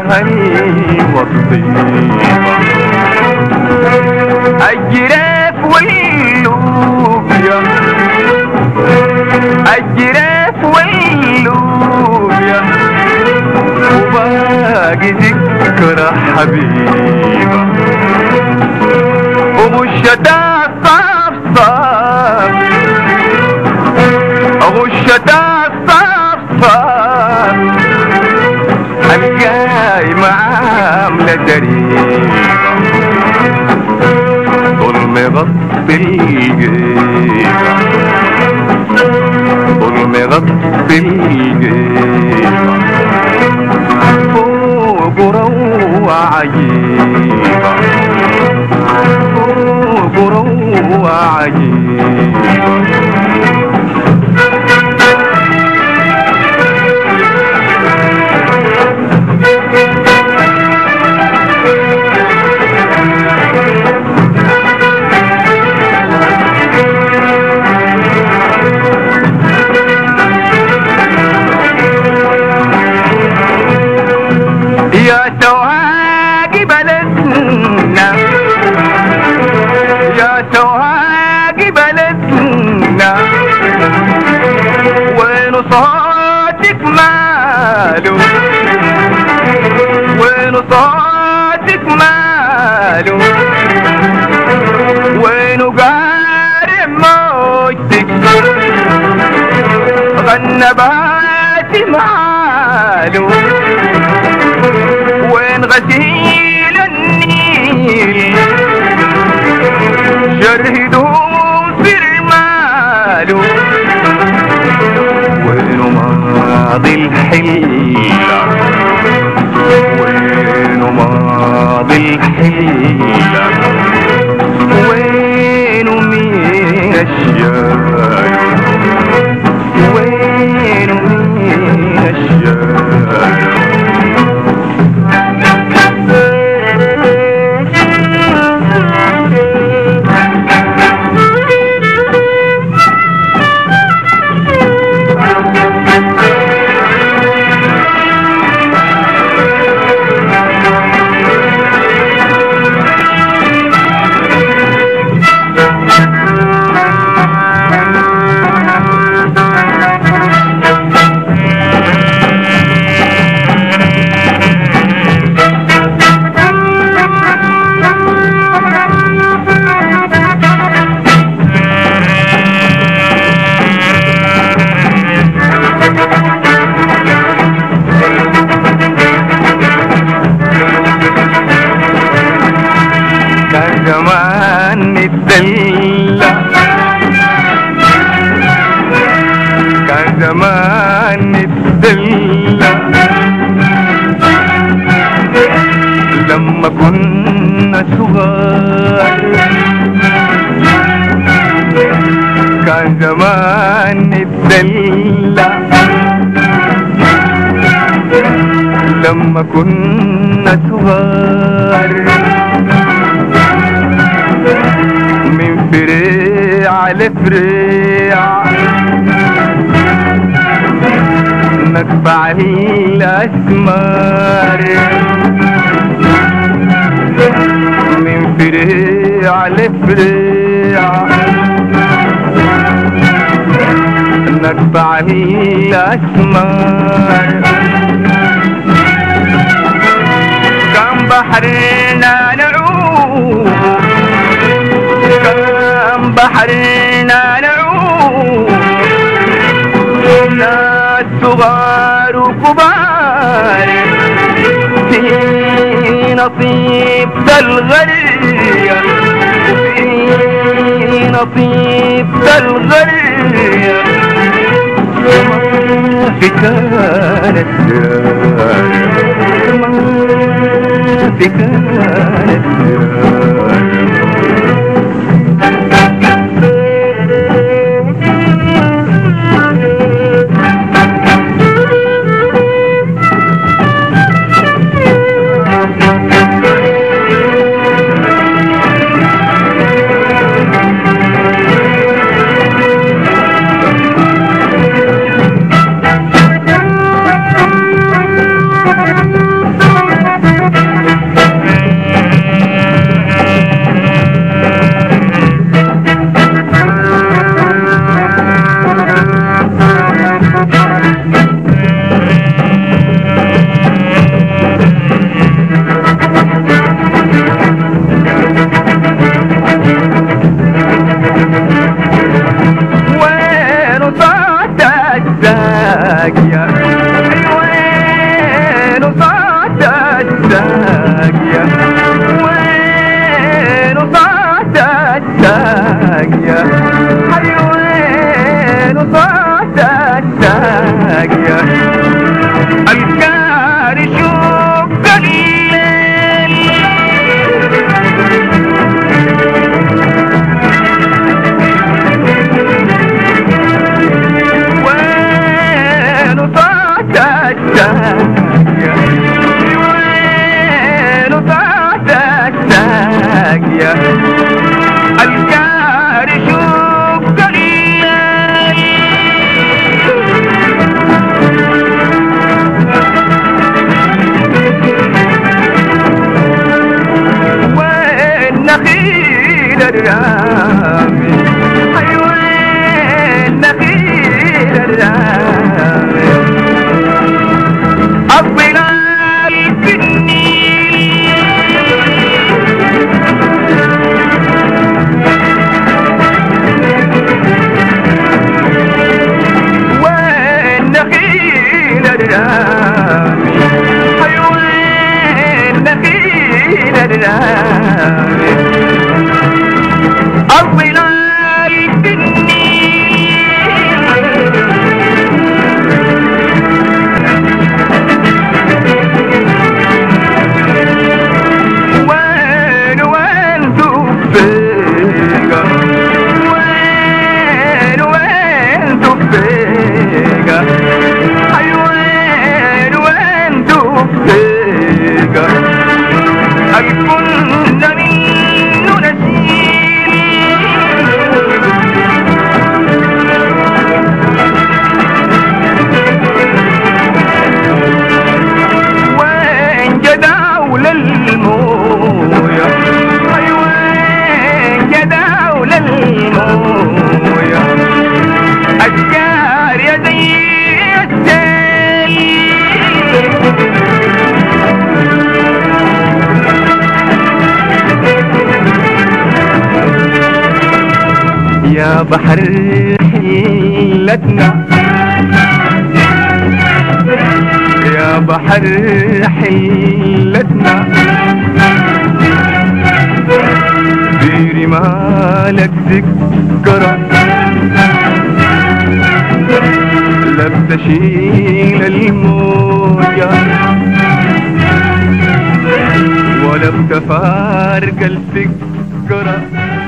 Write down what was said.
الوطيبة الجراف واللوبيا الجراف واللوبيا وباقي ذكرى حبيبة وغشتها صفصف غشتها صفصف القايمة عاملة دريبة ظلم غطي الجيبة ظلم غطي الجيبة فوق روعة عجيبة فوق روعة عجيبة يا سواقي بلدنا يا سواقي بلدنا وين صوتك ماله وين صوتك ماله وين قارئ موجتك غنى باتي ماله وين غسيل النيل شرهدهم في المال وين ماضي الحيلة وين ماضي الحيلة وين مين الشاي وين مين الشاي زمان نتدلع كان زمان نتدلع لما كنا صغار كان زمان نتدلع لما كنا صغار من فريع لفريع نتبع الأسمار من فريع لفريع نتبع الأسمار كان بحرنا نعوم كان بحرنا نعوم ناس صغار وكبار في نصيب الغرية في نصيب الغرية ما في كانت دار ما في كانت دار يا الجار شوق الليل والنخيل الرامي أيوة النخيل الرامي الظلال في النيل والنخيل الرامي أيوة النخيل الرامي الظلال في يا بحر حلتنا يا بحر حلتنا ديري مالك ذكرى لا بتشيل الموجة ولا بتفارق الفكرة